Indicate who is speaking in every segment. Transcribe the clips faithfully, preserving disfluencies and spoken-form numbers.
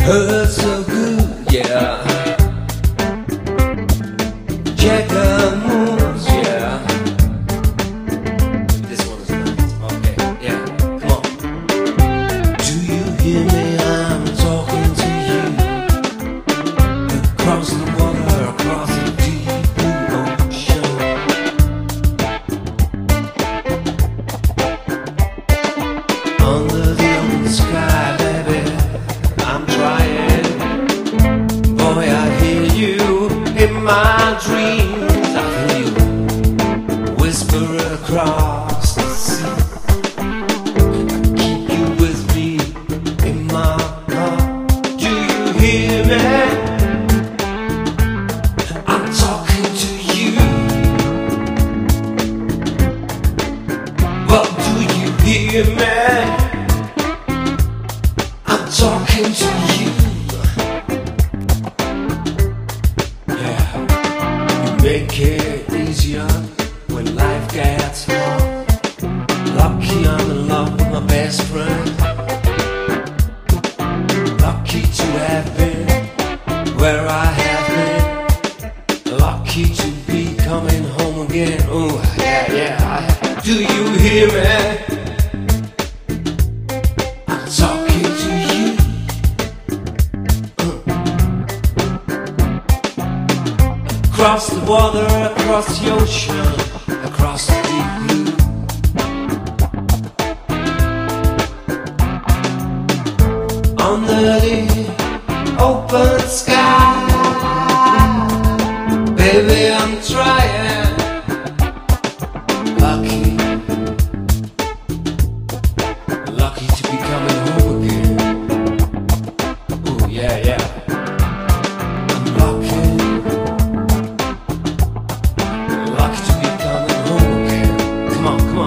Speaker 1: Hurts so good, yeah. Check her moves, yeah. This one is nice. Okay, yeah. Come on. Do you hear me? I'm talking to you. Across the water, across the deep blue ocean. Under the open sky, baby, I'm trying. Boy, I hear you in my dreams. I hear you whisper across the sea. I keep you with me in my heart. Do you hear me? I'm talking to you. Well, do you hear me? I'm talking to you. Yeah, you make it easier when life gets hard. Lucky I'm in love with my best friend. Lucky to have been where I have been. Lucky to be coming home again. Oh, yeah, yeah. Do you hear me? I'm talking to you. Across the water, across the ocean, across the deep blue. Under the open sky, baby, I'm trying. Lucky, lucky to be coming home again. Oh, yeah, yeah. I'm lucky. Lucky to be coming home again. Come on, come on.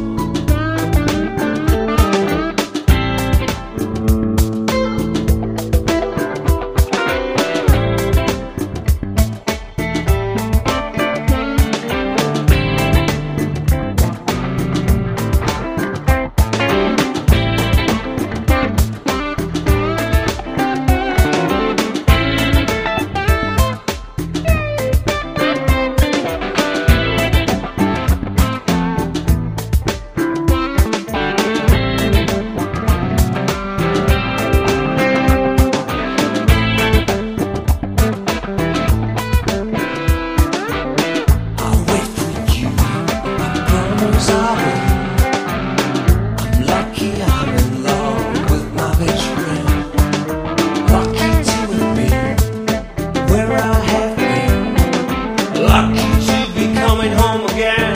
Speaker 1: I'll wait for you. I promise I will. I'm lucky I'm in love with my best friend. Lucky to have been where I have been. Lucky to be coming home again.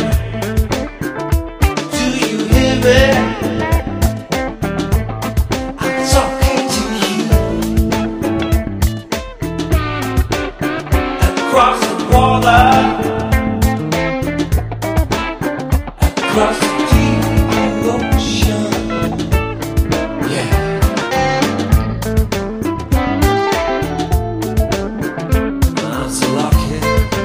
Speaker 1: Do you hear me? I'm talking to you. Across the water, across the deep blue ocean. Yeah. I'm so lucky.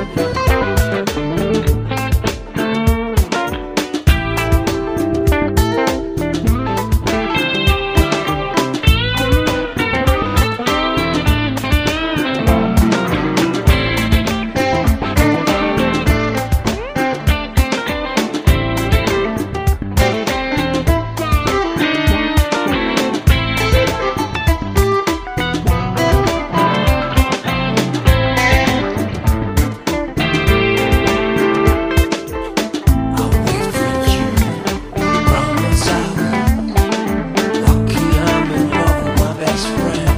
Speaker 1: I'll wait for you. Promise I will. Lucky I'm in love with my best friend.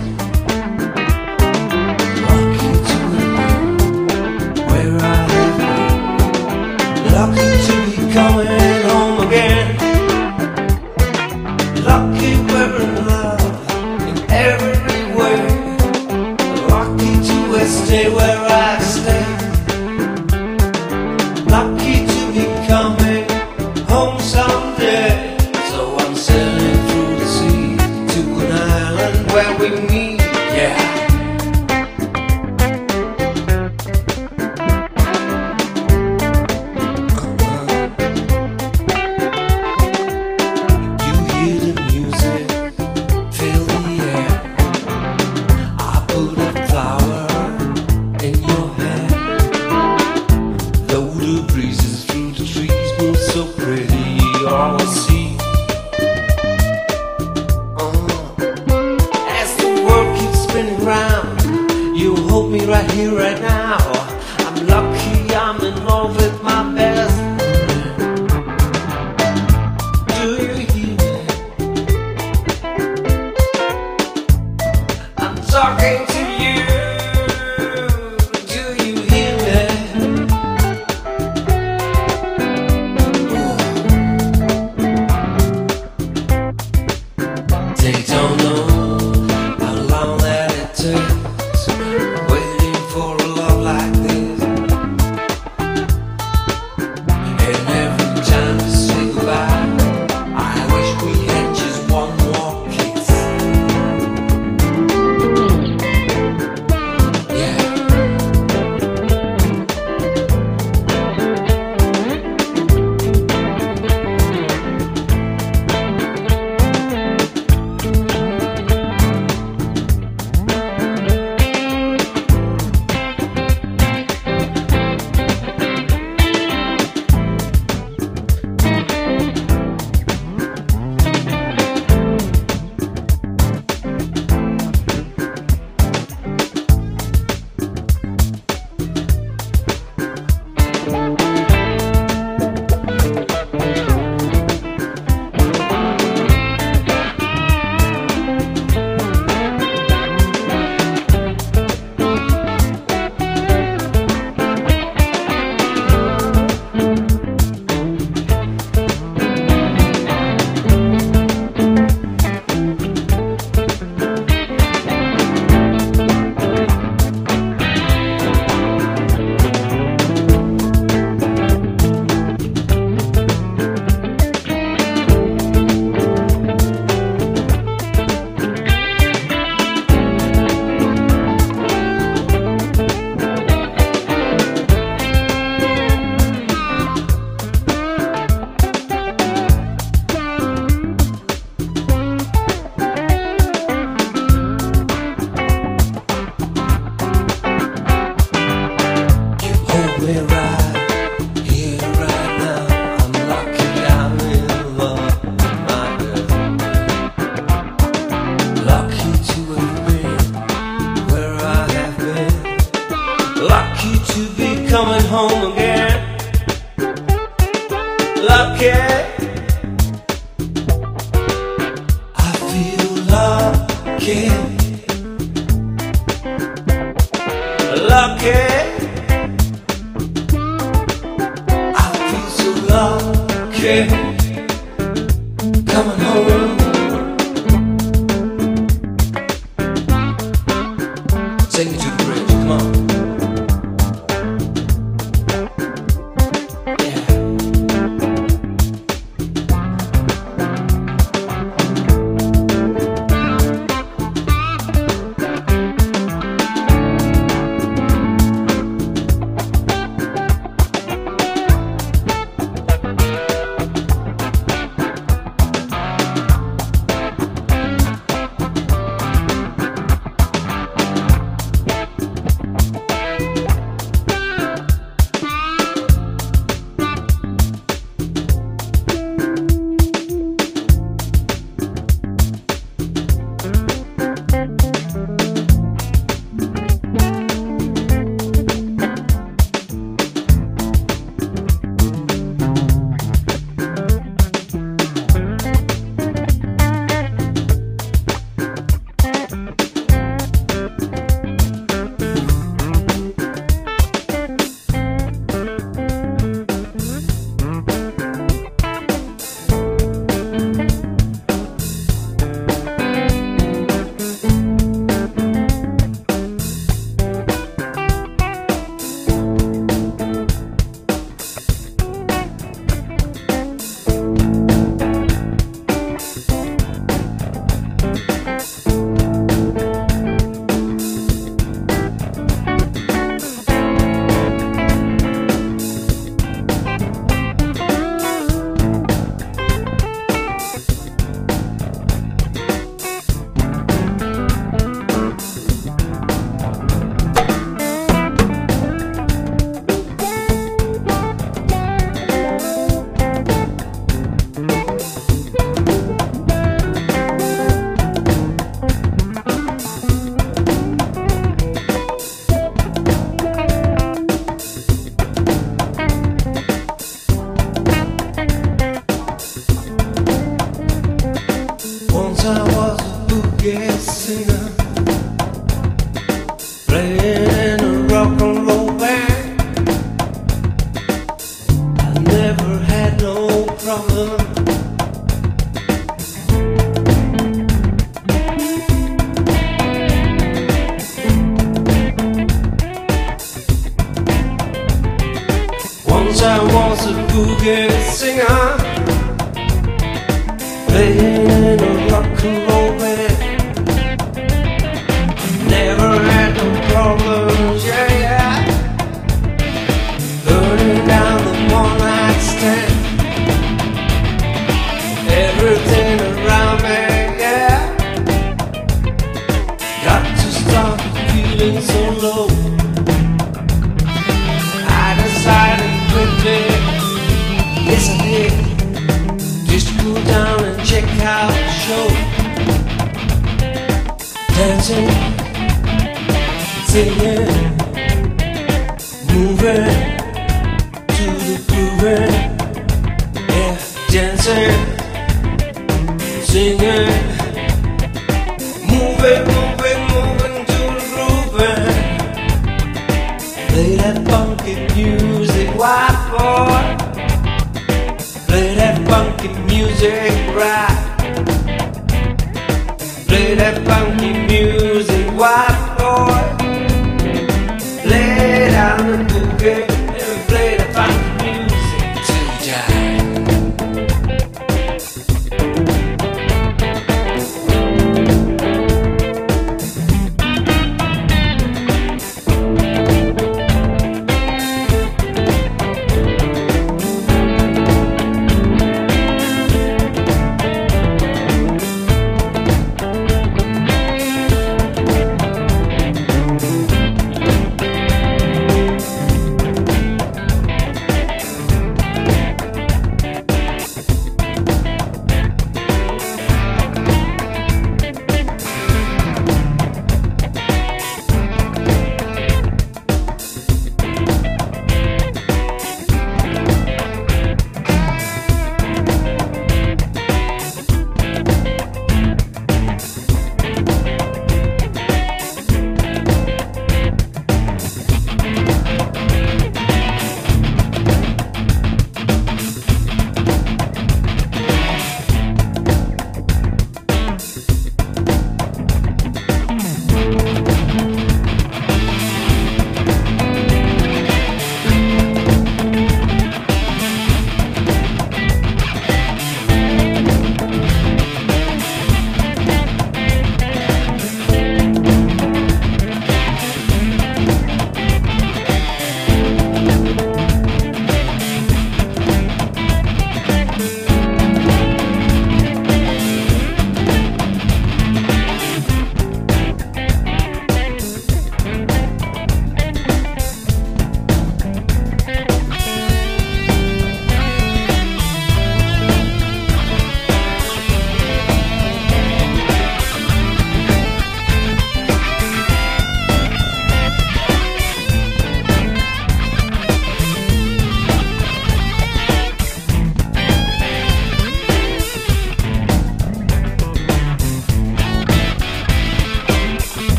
Speaker 1: Lucky to have been where I have been. Lucky to be coming home again. Lucky we're in love in every way. Lucky to stay where I stay. Lucky to be coming home someday. So I'm sailing through the sea to an island where we meet. Yeah. You hear the music here right now. I'm lucky I'm in love with my best. Do you hear me? I'm talking to you. Do you hear me? Ooh. They don't know how long that it takes, waiting for a love like this. And every time we say goodbye, I wish we had just one more kiss. Yeah. Me right here, right now. I'm lucky I'm in love with my girl. Lucky to have been where I have been. Lucky to be coming home again. Lucky. I feel lucky. Lucky. Okay, coming home. Take me to the bridge, come on. Yeah. Once I was a boogie singer, playing in a rock and roll band. I never had no problem. Once I was a boogie singer, playing in a rock and roll band. Never had no problems, yeah, yeah. Burning down the one-night stand. Everything around me, yeah. Got to stop feeling so low. I decided quickly, yes I did, just go down and check out the show. Dancing, singing, moving to the grooving. Yeah, dancing, singing, moving, moving, moving to the grooving. Play that funky music, white boy. Play that funky music, right. Play that funky music, white boy. Lay down the boogie and play that funky music till you die.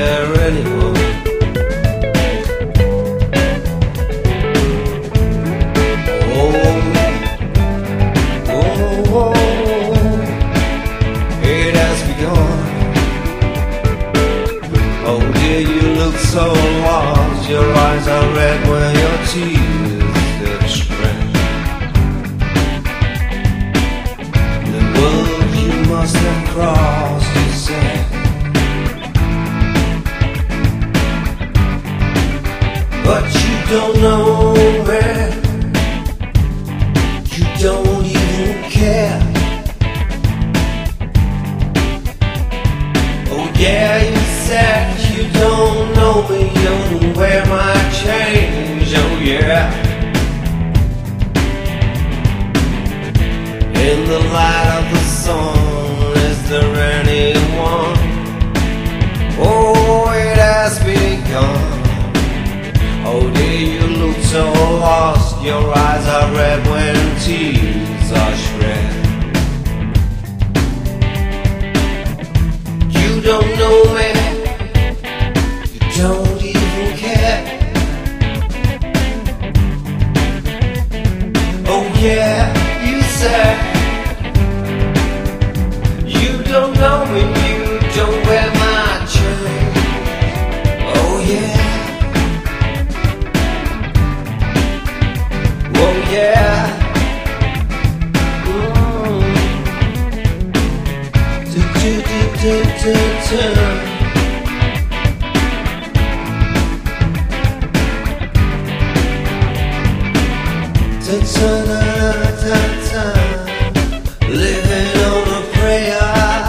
Speaker 1: there anyone? Oh, oh, oh, it has begun. Oh dear, you look so lost. Your eyes are red where your tears get spread. The world you must have crossed, you said. But you don't know where. You don't even care. Oh yeah, you said you don't know me, you don't wear my change. Oh yeah. In the light of the sun, is there anyone? Oh, it has begun. Oh dear, you look so lost. Your eyes are red when tears are shed. You don't know me, you don't even care. Oh yeah, you said you don't know me, you don't wear my chain. Oh yeah. Oh yeah. Mm. Do, do, do, do, do, do. Ta ta ta ta. Living on a prayer.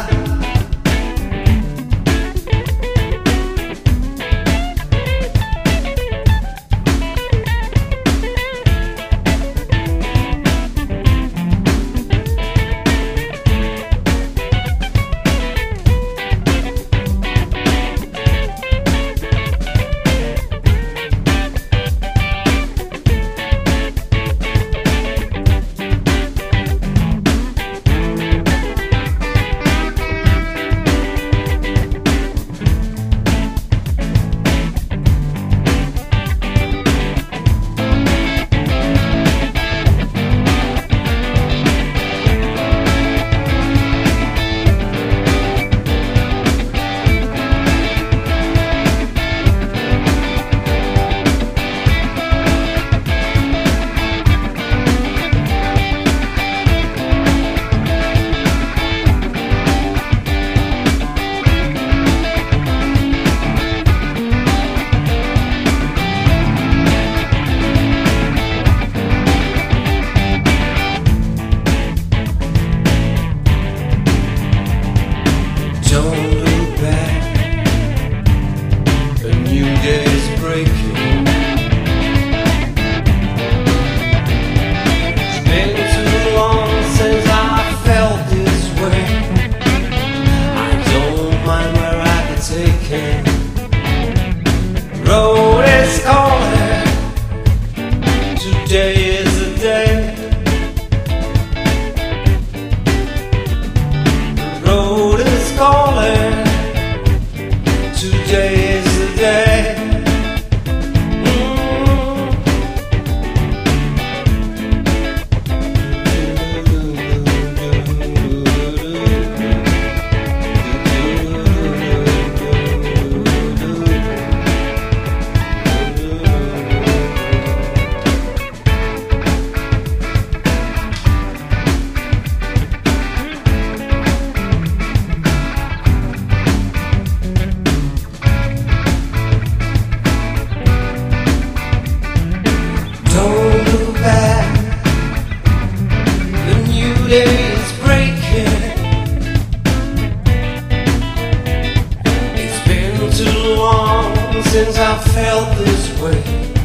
Speaker 1: Since I felt this way,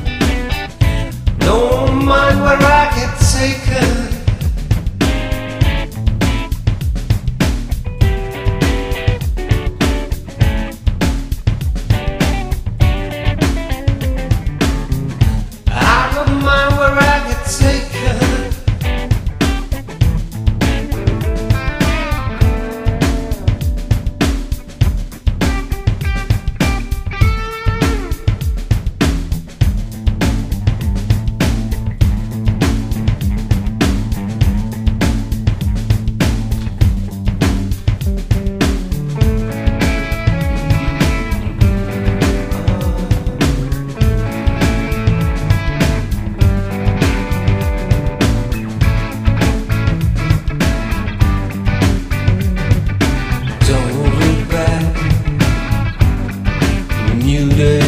Speaker 1: don't mind where I get taken. I don't mind where I get taken.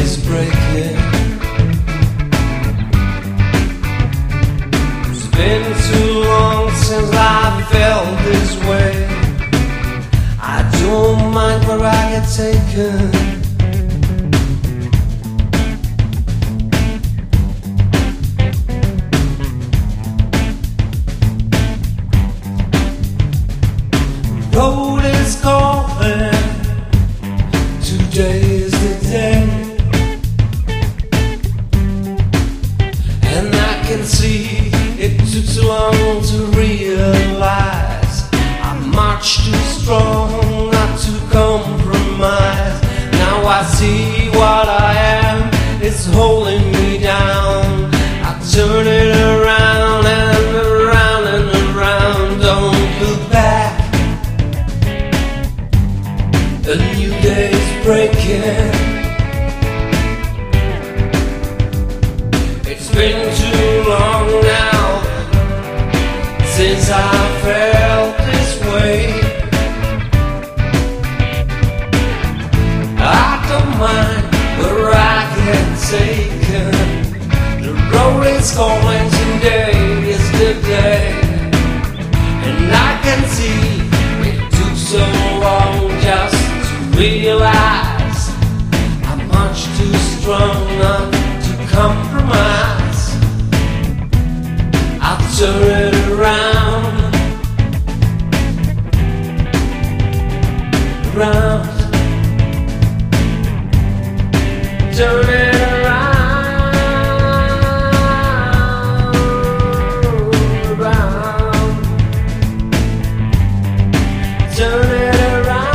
Speaker 1: is breaking. It's been too long since I felt this way. I don't mind where I get taken. Road is calling, today is the day, and I can see it took too long to realize I'm much too strong not to compromise. Now I see what I am is holding me down. I turn it around and around and around. Don't look back. A new day's breaking. It's been too long now since I felt this way. I don't mind where I get taken. The road is calling, today is the day, and I can see it took so long just realize I'm much too strong not to compromise. I'll turn it around, around, turn it around, around, turn it around.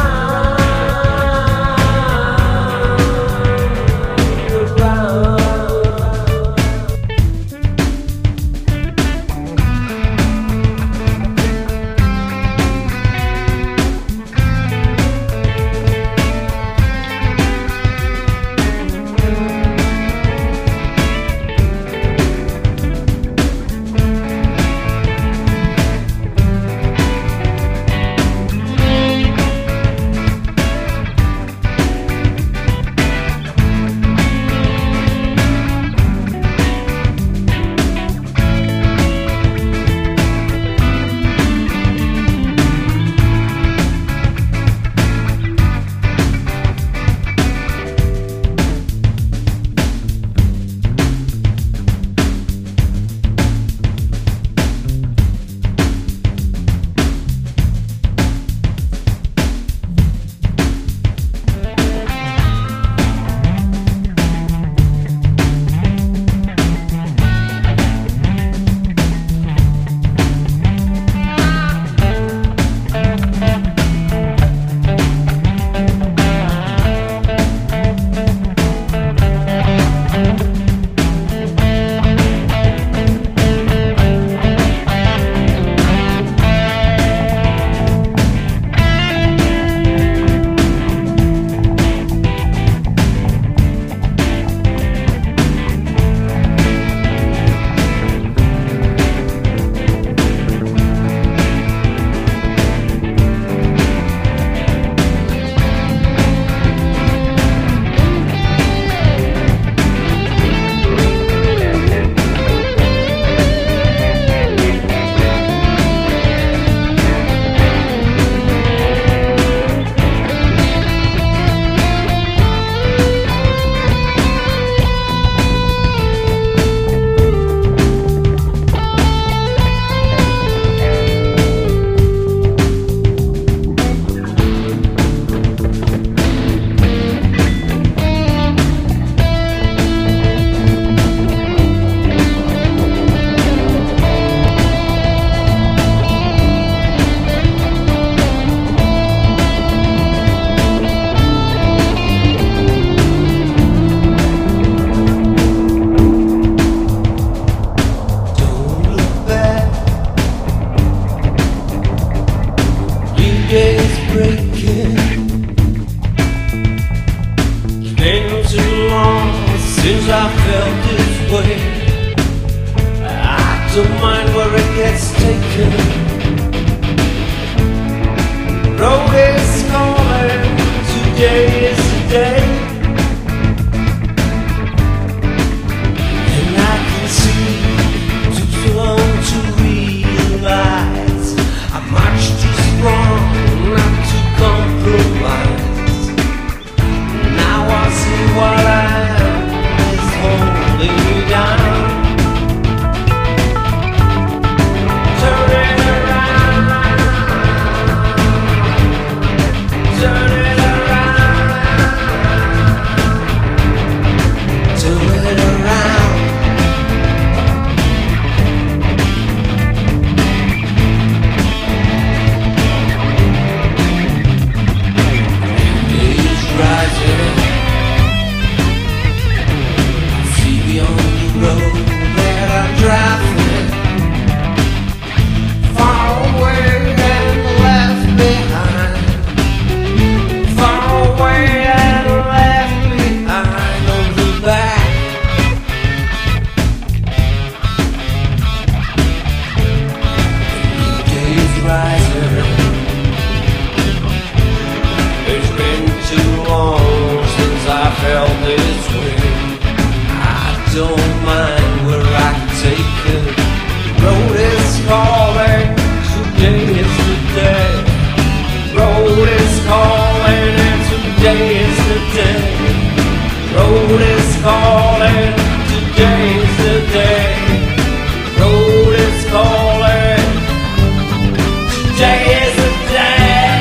Speaker 1: since I felt this way. I don't mind where it gets taken. Road is calling, today is the day, calling, today's the day. Road is calling, today is the day.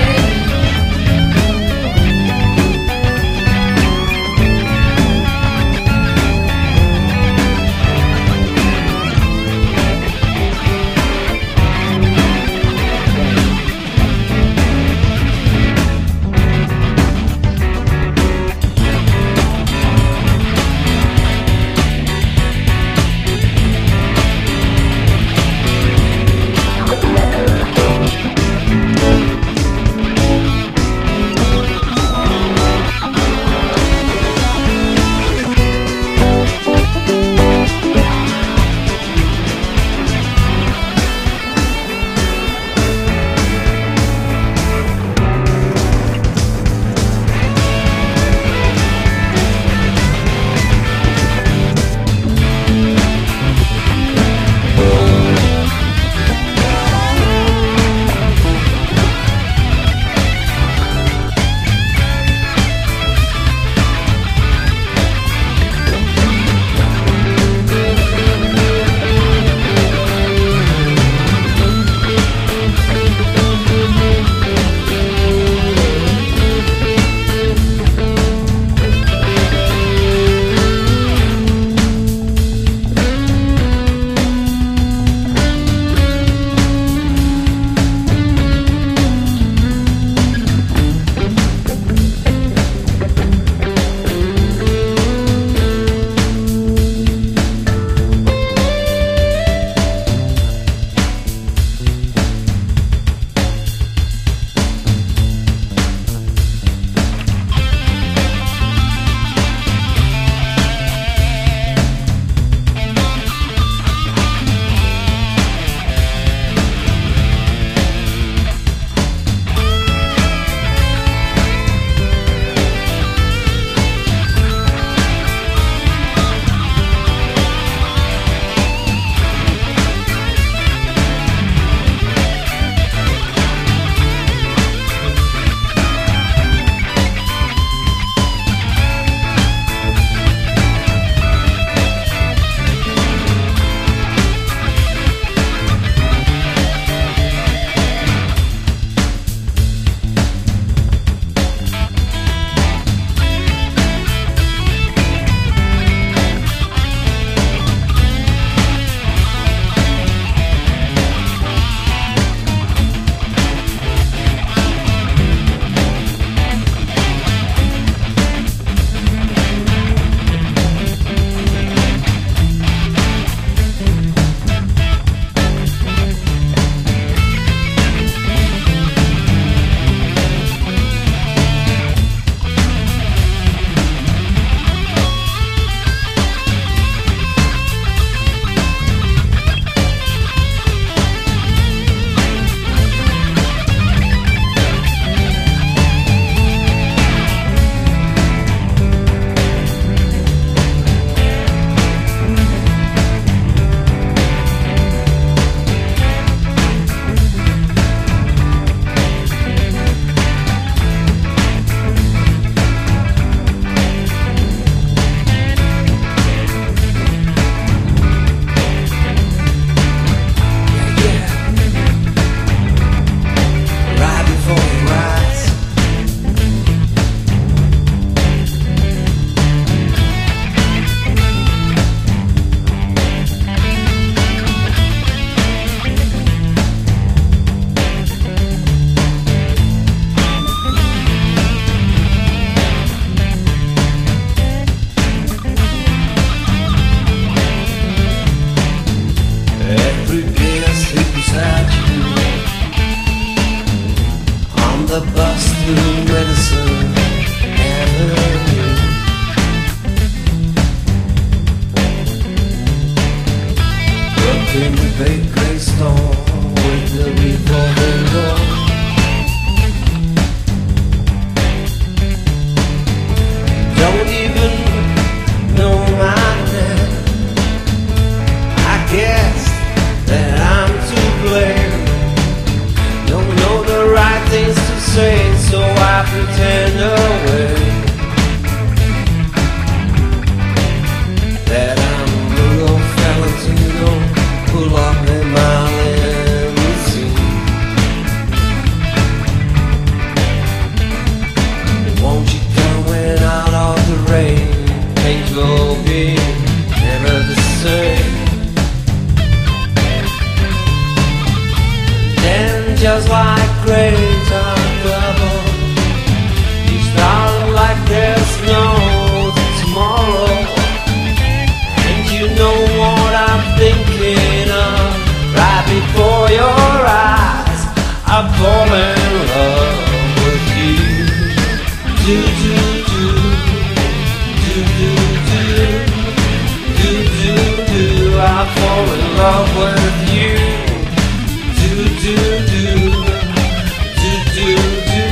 Speaker 1: just like great unravel. You start like there's no tomorrow, and you know what I'm thinking of. Right before your eyes, I fall in love with you. Do do do do do do do do do. I fall in love with you. Do do do do do do.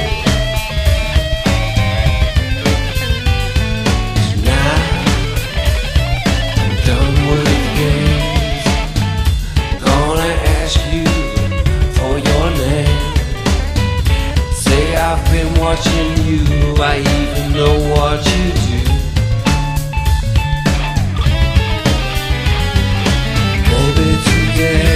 Speaker 1: Tonight I'm done with games. Gonna ask you for your name. Say I've been watching you. I even know what you do. Maybe today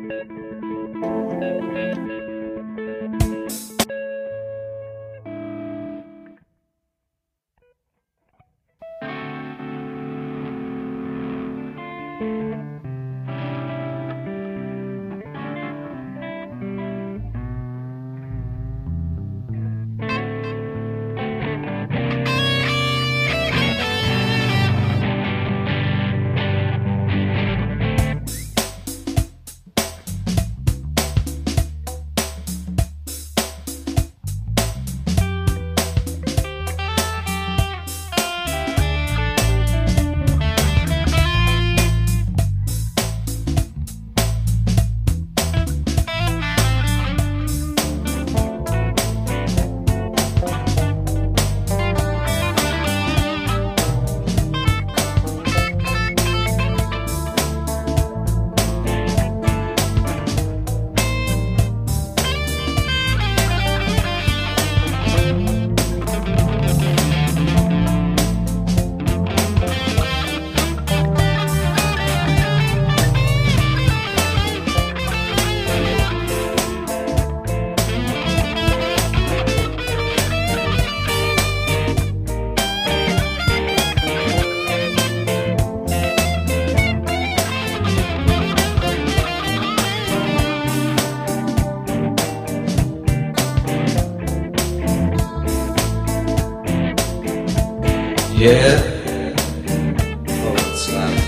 Speaker 1: Yeah, oh, it's like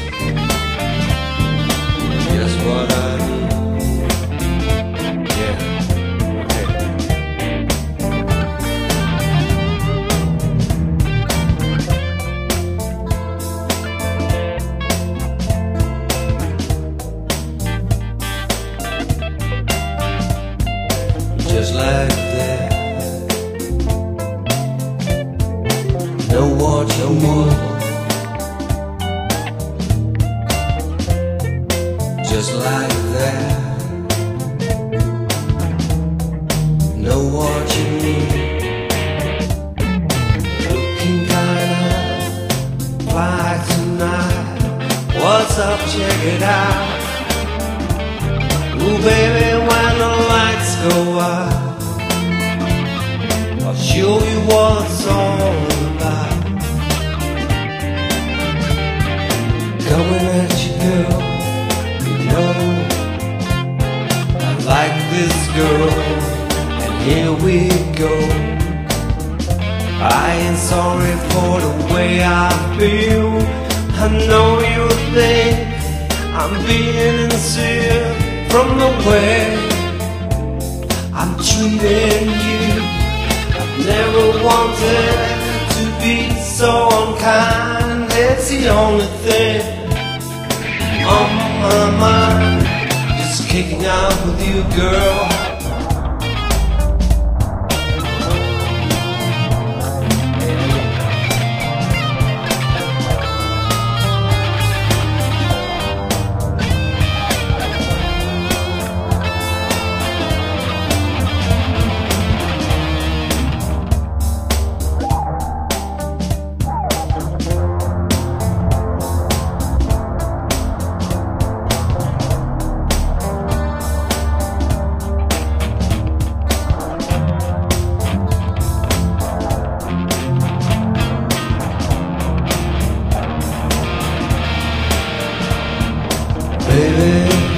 Speaker 1: just what I need. Yeah, okay. Just like that. No watch, no more. Just like that. No watching me. Looking kinda fly tonight. What's up, check it out. Ooh baby, when the lights go out, I'll show you what it's all about. Coming at you, girl, you know I like this girl, and here we go. I ain't sorry for the way I feel. I know you think I'm being sincere from the way I'm treating you. I've never wanted to be so unkind. It's the only thing on my mind, just kicking out with you, girl. Baby,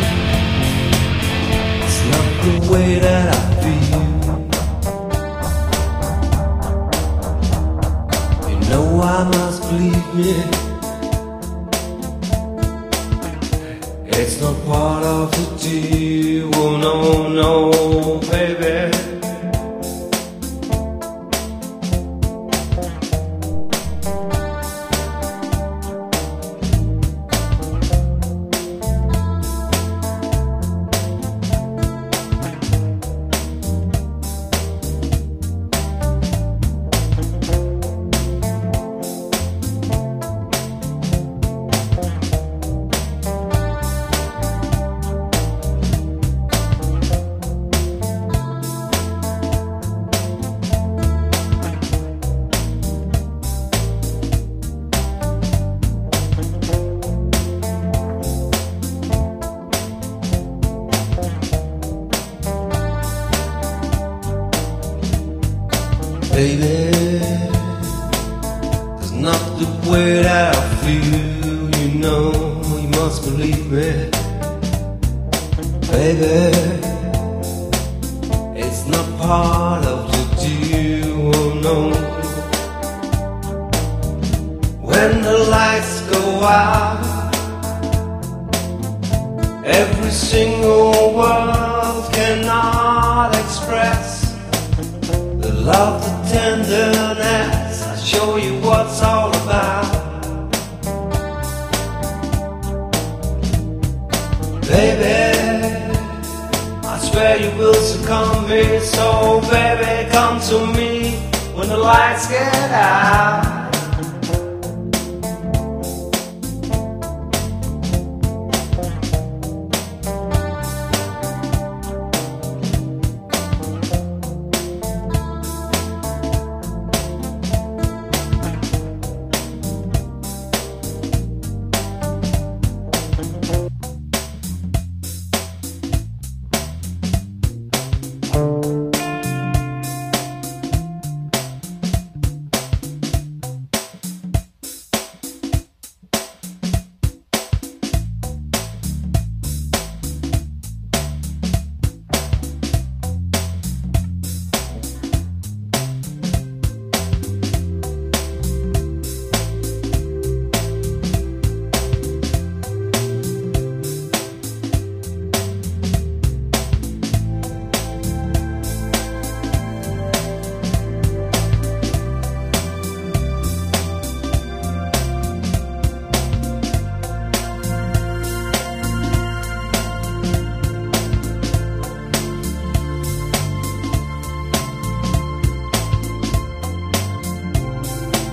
Speaker 1: it's not the way that I feel. You know I must believe me. It's not part of the deal. Oh no, no, baby. baby. There's not the way that I feel, you know, you must believe me, baby. It's not part of the deal, oh no. When the lights go out, every single word cannot express the love, the tenderness. I'll show you what's all about, baby. I swear you will succumb me, so baby, come to me when the lights get out.